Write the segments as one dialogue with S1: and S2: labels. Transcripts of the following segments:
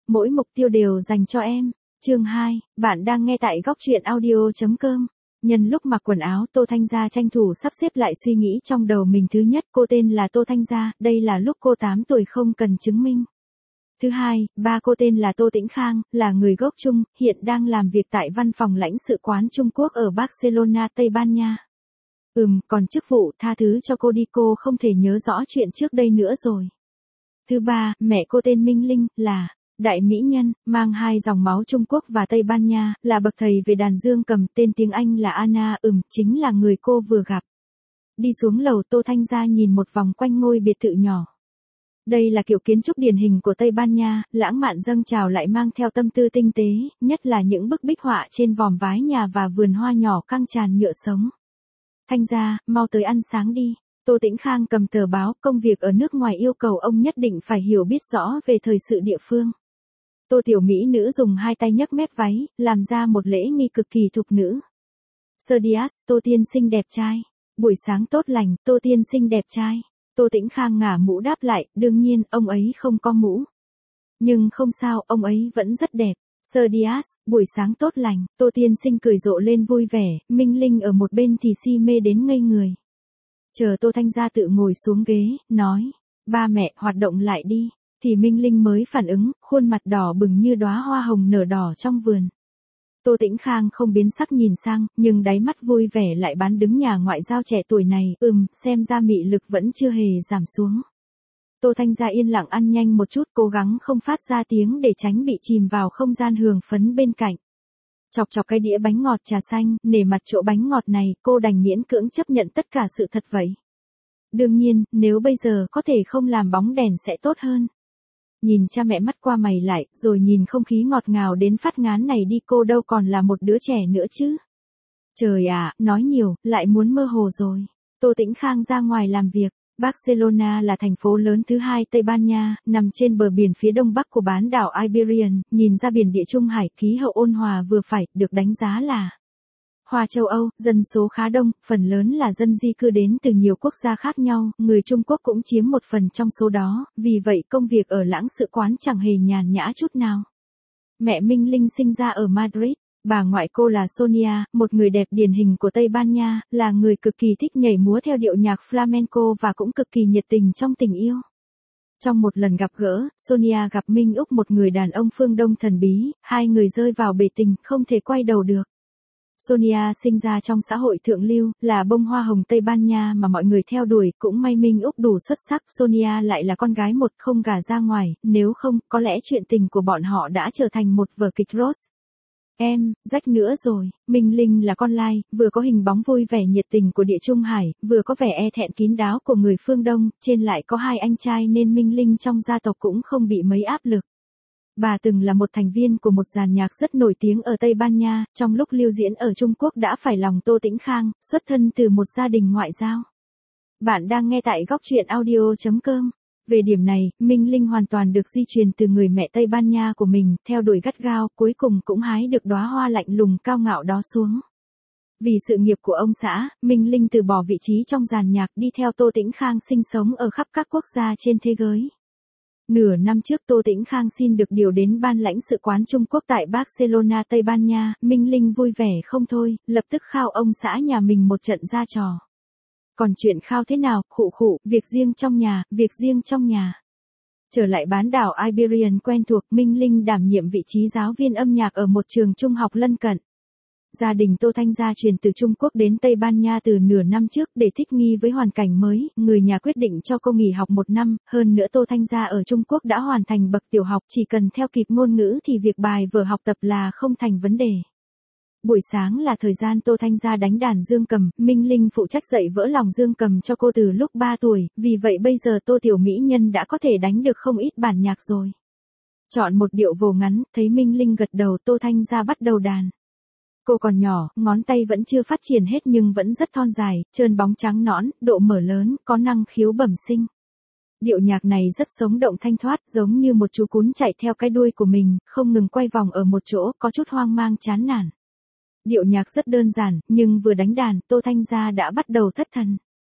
S1: mỗi mục tiêu đều dành cho em. Chương 2, bạn đang nghe tại góc truyện audio.com. Nhân lúc mặc quần áo, Tô Thanh Gia tranh thủ sắp xếp lại suy nghĩ trong đầu mình. Thứ nhất, cô tên là Tô Thanh Gia, đây là lúc cô 8 tuổi không cần chứng minh. Thứ hai, ba cô tên là Tô Tĩnh Khang, là người gốc Trung, hiện đang làm việc tại văn phòng lãnh sự quán Trung Quốc ở Barcelona, Tây Ban Nha. Còn chức vụ, tha thứ cho cô đi, cô không thể nhớ rõ chuyện trước đây nữa rồi. Thứ ba, mẹ cô tên Minh Linh, là đại mỹ nhân, mang hai dòng máu Trung Quốc và Tây Ban Nha, là bậc thầy về đàn dương cầm, tên tiếng Anh là Anna, chính là người cô vừa gặp. Đi xuống lầu, Tô Thanh Gia nhìn một vòng quanh ngôi biệt thự nhỏ. Đây là kiểu kiến trúc điển hình của Tây Ban Nha, lãng mạn dâng trào lại mang theo tâm tư tinh tế, nhất là những bức bích họa trên vòm vái nhà và vườn hoa nhỏ căng tràn nhựa sống. Thanh Gia, mau tới ăn sáng đi. Tô Tĩnh Khang cầm tờ báo, công việc ở nước ngoài yêu cầu ông nhất định phải hiểu biết rõ về thời sự địa phương. Tô tiểu mỹ nữ dùng hai tay nhấc mép váy, làm ra một lễ nghi cực kỳ thục nữ. Sir Dias, Tô tiên sinh đẹp trai. Buổi sáng tốt lành, Tô tiên sinh đẹp trai. Tô Tĩnh Khang ngả mũ đáp lại, đương nhiên, ông ấy không có mũ. Nhưng không sao, ông ấy vẫn rất đẹp. Sir Dias, buổi sáng tốt lành, Tô tiên sinh cười rộ lên vui vẻ, Minh Linh ở một bên thì si mê đến ngây người. Chờ Tô Thanh Gia tự ngồi xuống ghế, nói, ba mẹ, hoạt động lại đi, thì Minh Linh mới phản ứng, khuôn mặt đỏ bừng như đóa hoa hồng nở đỏ trong vườn. Tô Tĩnh Khang không biến sắc nhìn sang, nhưng đáy mắt vui vẻ lại bán đứng nhà ngoại giao trẻ tuổi này, xem ra mị lực vẫn chưa hề giảm xuống. Tô Thanh Gia yên lặng ăn nhanh một chút, cố gắng không phát ra tiếng để tránh bị chìm vào không gian hưởng phấn bên cạnh. Chọc chọc cái đĩa bánh ngọt trà xanh, nể mặt chỗ bánh ngọt này, cô đành miễn cưỡng chấp nhận tất cả sự thật vậy. Đương nhiên, nếu bây giờ có thể không làm bóng đèn sẽ tốt hơn. Nhìn cha mẹ mắt qua mày lại, rồi nhìn không khí ngọt ngào đến phát ngán này đi, cô đâu còn là một đứa trẻ nữa chứ. Trời ạ, nói nhiều, lại muốn mơ hồ rồi. Tô Tĩnh Khang ra ngoài làm việc. Barcelona là thành phố lớn thứ hai Tây Ban Nha, nằm trên bờ biển phía đông bắc của bán đảo Iberian, nhìn ra biển Địa Trung Hải, khí hậu ôn hòa vừa phải, được đánh giá là Hoa châu Âu, dân số khá đông, phần lớn là dân di cư đến từ nhiều quốc gia khác nhau, người Trung Quốc cũng chiếm một phần trong số đó, vì vậy công việc ở lãnh sự quán chẳng hề nhàn nhã chút nào. Mẹ Minh Linh sinh ra ở Madrid. Bà ngoại cô là Sonia, một người đẹp điển hình của Tây Ban Nha, là người cực kỳ thích nhảy múa theo điệu nhạc flamenco và cũng cực kỳ nhiệt tình trong tình yêu. Trong một lần gặp gỡ, Sonia gặp Minh Úc, một người đàn ông phương Đông thần bí, hai người rơi vào bể tình, không thể quay đầu được. Sonia sinh ra trong xã hội thượng lưu, là bông hoa hồng Tây Ban Nha mà mọi người theo đuổi, cũng may Minh Úc đủ xuất sắc, Sonia lại là con gái một, không gả ra ngoài, nếu không, có lẽ chuyện tình của bọn họ đã trở thành một vở kịch Rose. Em, rách nữa rồi. Minh Linh là con lai, vừa có hình bóng vui vẻ nhiệt tình của Địa Trung Hải, vừa có vẻ e thẹn kín đáo của người phương Đông, trên lại có hai anh trai nên Minh Linh trong gia tộc cũng không bị mấy áp lực. Bà từng là một thành viên của một dàn nhạc rất nổi tiếng ở Tây Ban Nha, trong lúc lưu diễn ở Trung Quốc đã phải lòng Tô Tĩnh Khang, xuất thân từ một gia đình ngoại giao. Bạn đang nghe tại góc truyện audio.com. Về điểm này, Minh Linh hoàn toàn được di truyền từ người mẹ Tây Ban Nha của mình, theo đuổi gắt gao, cuối cùng cũng hái được đóa hoa lạnh lùng cao ngạo đó xuống. Vì sự nghiệp của ông xã, Minh Linh từ bỏ vị trí trong dàn nhạc, đi theo Tô Tĩnh Khang sinh sống ở khắp các quốc gia trên thế giới. Nửa năm trước Tô Tĩnh Khang xin được điều đến ban lãnh sự quán Trung Quốc tại Barcelona, Tây Ban Nha, Minh Linh vui vẻ không thôi, lập tức khao ông xã nhà mình một trận ra trò. Còn chuyện khao thế nào, việc riêng trong nhà, việc riêng trong nhà. Trở lại bán đảo Iberian quen thuộc, Minh Linh đảm nhiệm vị trí giáo viên âm nhạc ở một trường trung học lân cận. Gia đình Tô Thanh Gia chuyển từ Trung Quốc đến Tây Ban Nha từ nửa năm trước để thích nghi với hoàn cảnh mới, người nhà quyết định cho cô nghỉ học một năm, hơn nữa Tô Thanh Gia ở Trung Quốc đã hoàn thành bậc tiểu học, chỉ cần theo kịp ngôn ngữ thì việc bài vở học tập là không thành vấn đề. Buổi sáng là thời gian Tô Thanh Gia đánh đàn dương cầm, Minh Linh phụ trách dạy vỡ lòng dương cầm cho cô từ lúc 3 tuổi, vì vậy bây giờ Tô tiểu mỹ nhân đã có thể đánh được không ít bản nhạc rồi. Chọn một điệu vồ ngắn, thấy Minh Linh gật đầu, Tô Thanh Gia bắt đầu đàn. Cô còn nhỏ, ngón tay vẫn chưa phát triển hết nhưng vẫn rất thon dài, trơn bóng trắng nõn, độ mở lớn, có năng khiếu bẩm sinh. Điệu nhạc này rất sống động thanh thoát, giống như một chú cún chạy theo cái đuôi của mình, không ngừng quay vòng ở một chỗ, có chút hoang mang chán nản. Điệu nhạc rất đơn giản, nhưng vừa đánh đàn, Tô Thanh Gia đã bắt đầu thất thần.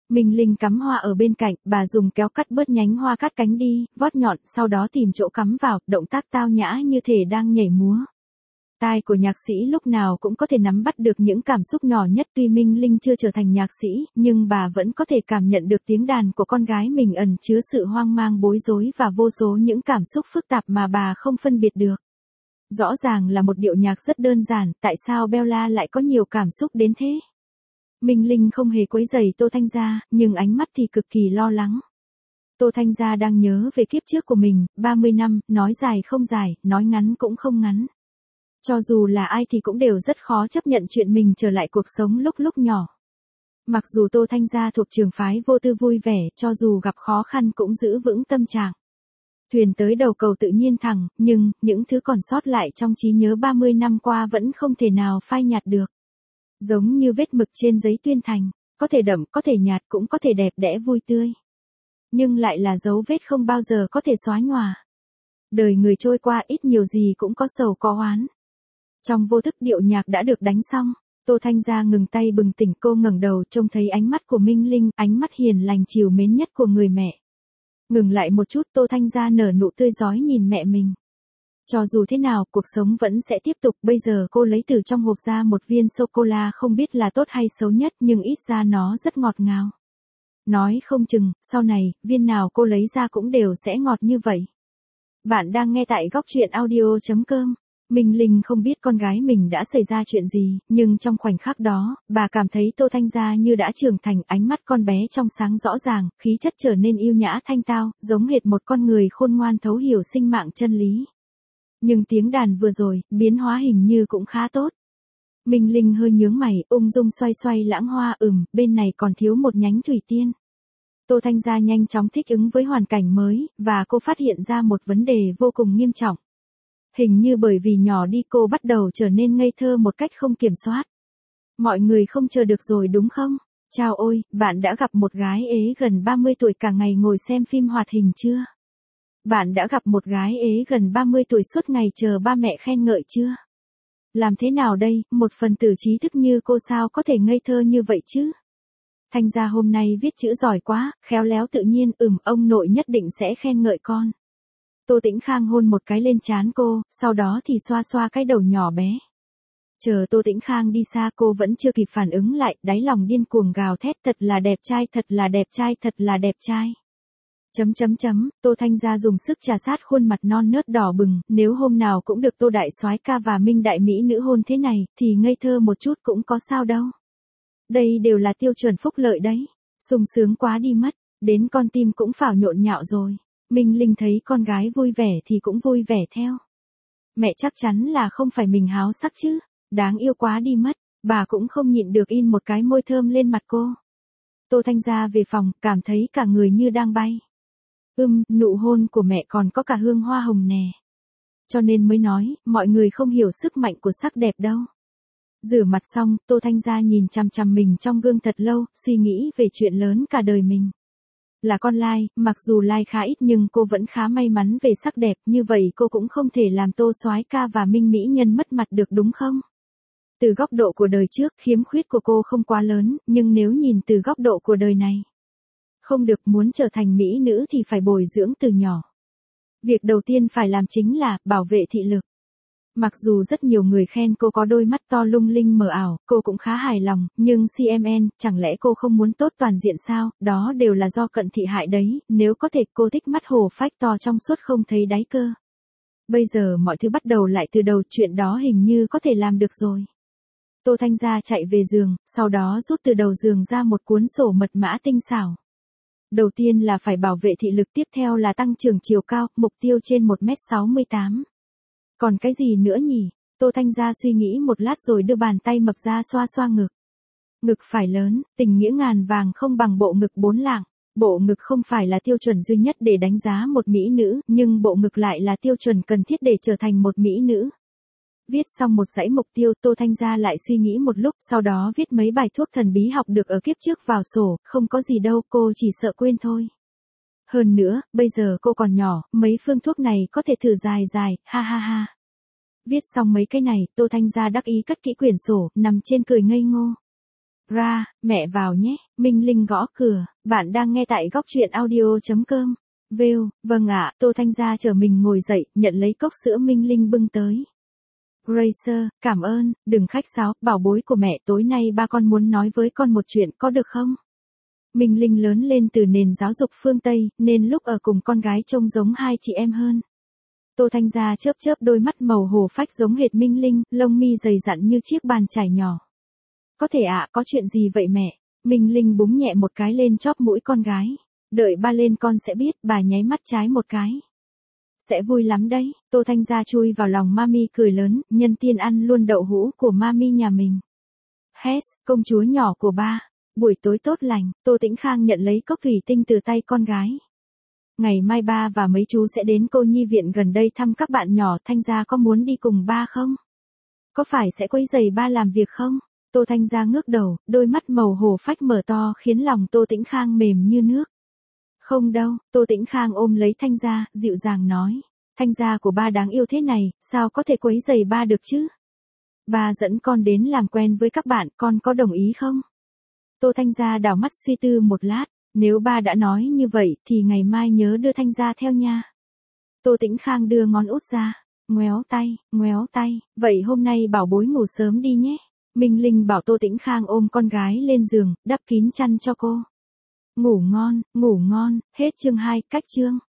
S1: Minh Linh cắm hoa ở bên cạnh, bà dùng kéo cắt bớt nhánh hoa cắt cánh đi, vót nhọn, sau đó tìm chỗ cắm vào, động tác tao nhã như thể đang nhảy múa. Tai của nhạc sĩ lúc nào cũng có thể nắm bắt được những cảm xúc nhỏ nhất, tuy Minh Linh chưa trở thành nhạc sĩ, nhưng bà vẫn có thể cảm nhận được tiếng đàn của con gái mình ẩn chứa sự hoang mang bối rối và vô số những cảm xúc phức tạp mà bà không phân biệt được. Rõ ràng là một điệu nhạc rất đơn giản, tại sao Bella lại có nhiều cảm xúc đến thế? Minh Linh không hề quấy rầy Tô Thanh Gia, nhưng ánh mắt thì cực kỳ lo lắng. Tô Thanh Gia đang nhớ về kiếp trước của mình, 30 năm, nói dài không dài, nói ngắn cũng không ngắn. Cho dù là ai thì cũng đều rất khó chấp nhận chuyện mình trở lại cuộc sống lúc nhỏ. Mặc dù Tô Thanh Gia thuộc trường phái vô tư vui vẻ, cho dù gặp khó khăn cũng giữ vững tâm trạng. Thuyền tới đầu cầu tự nhiên thẳng, nhưng, những thứ còn sót lại trong trí nhớ 30 năm qua vẫn không thể nào phai nhạt được. Giống như vết mực trên giấy tuyên thành, có thể đậm, có thể nhạt, cũng có thể đẹp đẽ vui tươi. Nhưng lại là dấu vết không bao giờ có thể xóa nhòa. Đời người trôi qua ít nhiều gì cũng có sầu có oán. Trong vô thức điệu nhạc đã được đánh xong, Tô Thanh Gia ngừng tay bừng tỉnh, cô ngẩng đầu trông thấy ánh mắt của Minh Linh, ánh mắt hiền lành trìu mến nhất của người mẹ. Ngừng lại một chút, Tô Thanh Gia nở nụ tươi rói nhìn mẹ mình. Cho dù thế nào, cuộc sống vẫn sẽ tiếp tục, bây giờ cô lấy từ trong hộp ra một viên sô-cô-la, không biết là tốt hay xấu nhất nhưng ít ra nó rất ngọt ngào. Nói không chừng, sau này, viên nào cô lấy ra cũng đều sẽ ngọt như vậy. Bạn đang nghe tại góc truyện audio.com. Minh Linh không biết con gái mình đã xảy ra chuyện gì, nhưng trong khoảnh khắc đó, bà cảm thấy Tô Thanh Gia như đã trưởng thành, ánh mắt con bé trong sáng rõ ràng, khí chất trở nên yêu nhã thanh tao, giống hệt một con người khôn ngoan thấu hiểu sinh mạng chân lý. Nhưng tiếng đàn vừa rồi, biến hóa hình như cũng khá tốt. Minh Linh hơi nhướng mày, ung dung xoay xoay lãng hoa, bên này còn thiếu một nhánh thủy tiên. Tô Thanh Gia nhanh chóng thích ứng với hoàn cảnh mới, và cô phát hiện ra một vấn đề vô cùng nghiêm trọng. Hình như bởi vì nhỏ đi cô bắt đầu trở nên ngây thơ một cách không kiểm soát. Mọi người không chờ được rồi đúng không? Chao ôi, bạn đã gặp một gái ế gần 30 tuổi cả ngày ngồi xem phim hoạt hình chưa? Bạn đã gặp một gái ế gần 30 tuổi suốt ngày chờ ba mẹ khen ngợi chưa? Làm thế nào đây, một phần tử trí thức như cô sao có thể ngây thơ như vậy chứ? Thanh Gia hôm nay viết chữ giỏi quá, khéo léo tự nhiên, ông nội nhất định sẽ khen ngợi con. Tô Tĩnh Khang hôn một cái lên trán cô, sau đó thì xoa xoa cái đầu nhỏ bé. Chờ Tô Tĩnh Khang đi xa cô vẫn chưa kịp phản ứng lại, đáy lòng điên cuồng gào thét, thật là đẹp trai, thật là đẹp trai, thật là đẹp trai. Tô Thanh Gia dùng sức trà sát khuôn mặt non nớt đỏ bừng, nếu hôm nào cũng được Tô Đại Soái ca và Minh Đại Mỹ nữ hôn thế này, thì ngây thơ một chút cũng có sao đâu. Đây đều là tiêu chuẩn phúc lợi đấy. Sung sướng quá đi mất, đến con tim cũng phào nhộn nhạo rồi. Minh Linh thấy con gái vui vẻ thì cũng vui vẻ theo. Mẹ chắc chắn là không phải mình háo sắc chứ, đáng yêu quá đi mất, bà cũng không nhịn được in một cái môi thơm lên mặt cô. Tô Thanh Gia về phòng, cảm thấy cả người như đang bay. Nụ hôn của mẹ còn có cả hương hoa hồng nè. Cho nên mới nói, mọi người không hiểu sức mạnh của sắc đẹp đâu. Rửa mặt xong, Tô Thanh Gia nhìn chằm chằm mình trong gương thật lâu, suy nghĩ về chuyện lớn cả đời mình. Là con lai, mặc dù lai khá ít nhưng cô vẫn khá may mắn về sắc đẹp, như vậy cô cũng không thể làm Tô Soái ca và Minh Mỹ Nhân mất mặt được đúng không? Từ góc độ của đời trước, khiếm khuyết của cô không quá lớn, nhưng nếu nhìn từ góc độ của đời này, không được, muốn trở thành mỹ nữ thì phải bồi dưỡng từ nhỏ. Việc đầu tiên phải làm chính là bảo vệ thị lực. Mặc dù rất nhiều người khen cô có đôi mắt to lung linh mờ ảo, cô cũng khá hài lòng, nhưng CMN, chẳng lẽ cô không muốn tốt toàn diện sao, đó đều là do cận thị hại đấy, nếu có thể cô thích mắt hổ phách to trong suốt không thấy đáy cơ. Bây giờ mọi thứ bắt đầu lại từ đầu, chuyện đó hình như có thể làm được rồi. Tô Thanh Gia chạy về giường, sau đó rút từ đầu giường ra một cuốn sổ mật mã tinh xảo. Đầu tiên là phải bảo vệ thị lực, tiếp theo là tăng trưởng chiều cao, mục tiêu trên 1m68. Còn cái gì nữa nhỉ? Tô Thanh Gia suy nghĩ một lát rồi đưa bàn tay mập ra xoa xoa ngực. Ngực phải lớn, tình nghĩa ngàn vàng không bằng bộ ngực 4 lạng. Bộ ngực không phải là tiêu chuẩn duy nhất để đánh giá một mỹ nữ, nhưng bộ ngực lại là tiêu chuẩn cần thiết để trở thành một mỹ nữ. Viết xong một dãy mục tiêu, Tô Thanh Gia lại suy nghĩ một lúc, sau đó viết mấy bài thuốc thần bí học được ở kiếp trước vào sổ, không có gì đâu, cô chỉ sợ quên thôi. Hơn nữa, bây giờ cô còn nhỏ, mấy phương thuốc này có thể thử dài dài, ha ha ha. Viết xong mấy cái này, Tô Thanh Gia đắc ý cất kỹ quyển sổ, nằm trên cười ngây ngô. Ra, mẹ vào nhé, Minh Linh gõ cửa, bạn đang nghe tại góc truyện audio.com. Vâng ạ, Tô Thanh Gia chờ mình ngồi dậy, nhận lấy cốc sữa Minh Linh bưng tới. Grace, cảm ơn, đừng khách sáo, bảo bối của mẹ, tối nay ba con muốn nói với con một chuyện, có được không? Minh Linh lớn lên từ nền giáo dục phương Tây, nên lúc ở cùng con gái trông giống hai chị em hơn. Tô Thanh Gia chớp chớp đôi mắt màu hồ phách giống hệt Minh Linh, lông mi dày dặn như chiếc bàn chải nhỏ. Có thể ạ, có chuyện gì vậy mẹ? Minh Linh búng nhẹ một cái lên chóp mũi con gái. Đợi ba lên con sẽ biết, bà nháy mắt trái một cái. Sẽ vui lắm đấy, Tô Thanh Gia chui vào lòng mami cười lớn, nhân tiên ăn luôn đậu hũ của mami nhà mình. Hét, công chúa nhỏ của ba. Buổi tối tốt lành, Tô Tĩnh Khang nhận lấy cốc thủy tinh từ tay con gái. Ngày mai ba và mấy chú sẽ đến cô nhi viện gần đây thăm các bạn nhỏ, Thanh Gia có muốn đi cùng ba không? Có phải sẽ quấy rầy ba làm việc không? Tô Thanh Gia ngước đầu, đôi mắt màu hồ phách mở to khiến lòng Tô Tĩnh Khang mềm như nước. Không đâu, Tô Tĩnh Khang ôm lấy Thanh Gia, dịu dàng nói. Thanh Gia của ba đáng yêu thế này, sao có thể quấy rầy ba được chứ? Ba dẫn con đến làm quen với các bạn, con có đồng ý không? Tô Thanh Gia đảo mắt suy tư một lát, nếu ba đã nói như vậy thì ngày mai nhớ đưa Thanh Gia theo nha. Tô Tĩnh Khang đưa ngón út ra, ngoéo tay, vậy hôm nay bảo bối ngủ sớm đi nhé. Minh Linh bảo Tô Tĩnh Khang ôm con gái lên giường, đắp kín chăn cho cô. Ngủ ngon, hết chương 2, cách chương.